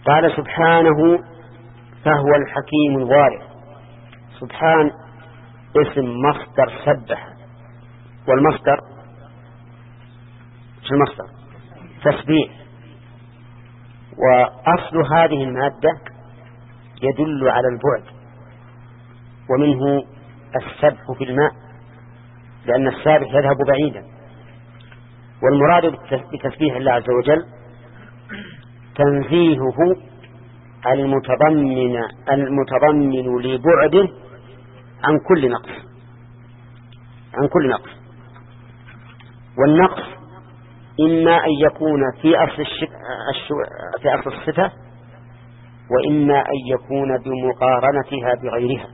قال سبحانه فهو الحكيم الوارث. سبحان اسم مصدر سبح، والمصدر شو المصدر؟ تسبيح. وأصل هذه المادة يدل على البعد، ومنه السبح في الماء، لأن السابح يذهب بعيدا. والمراد بتسبيح الله عز وجل تنزيهه المتضمن لبعده عن كل نقص. والنقص إما أن يكون في أصل الصفة، وإما أن يكون بمقارنتها بغيرها.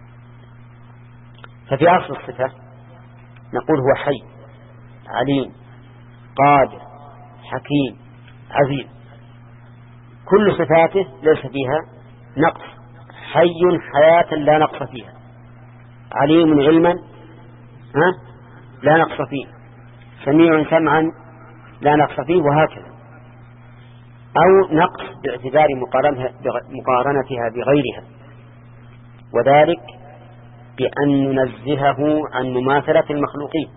ففي أصل الصفة نقول هو حي، عليم، قادر، حكيم، عزيز. كل صفاته ليس فيها نقص. حي حياة لا نقص فيها، عليم علما لا نقص فيه، سميع سمعا لا نقص فيه، وهكذا. أو نقص باعتبار مقارنتها بغيرها، وذلك بأن ننزهه عن مماثلة المخلوقين،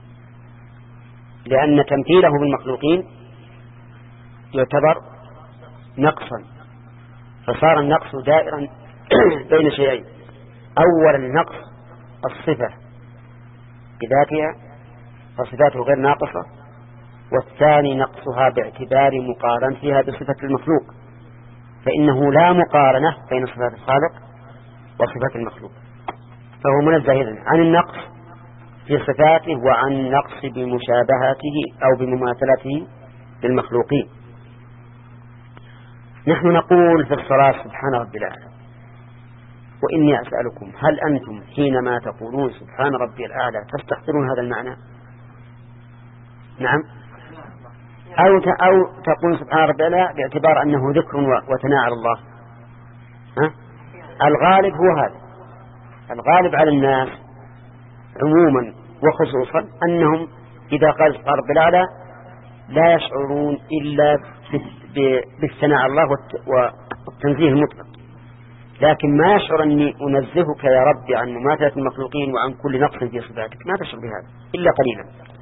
لأن تمثيله بالمخلوقين يعتبر نقصا، فصار النقص دائرا بين شيئين: أولا نقص الصفة بذاتها فصفاته غير ناقصة، والثاني نقصها باعتبار مقارنتها بصفة المخلوق، فإنه لا مقارنة بين صفات الخالق وصفات المخلوق، فهو منزه عن النقص في صفاته وعن النقص بمشابهته أو بمماثلته للمخلوقين. نحن نقول في الصلاة سبحان ربي الأعلى، وإني أسألكم هل أنتم حينما تقولون سبحان ربي الأعلى تستحضرون هذا المعنى؟ نعم. أو تقول سبحان ربي الأعلى باعتبار أنه ذكر وثناء على الله. الغالب هو هذا، الغالب على الناس عموما وخصوصا أنهم إذا قال سبحان ربي الأعلى لا يشعرون إلا بالثناء على الله والتنزيه المطلق، لكن ما يشعر أني أنزهك يا ربي عن مماثلة المخلوقين وعن كل نقص في صفاتك، ما تشعر بهذا إلا قليلا.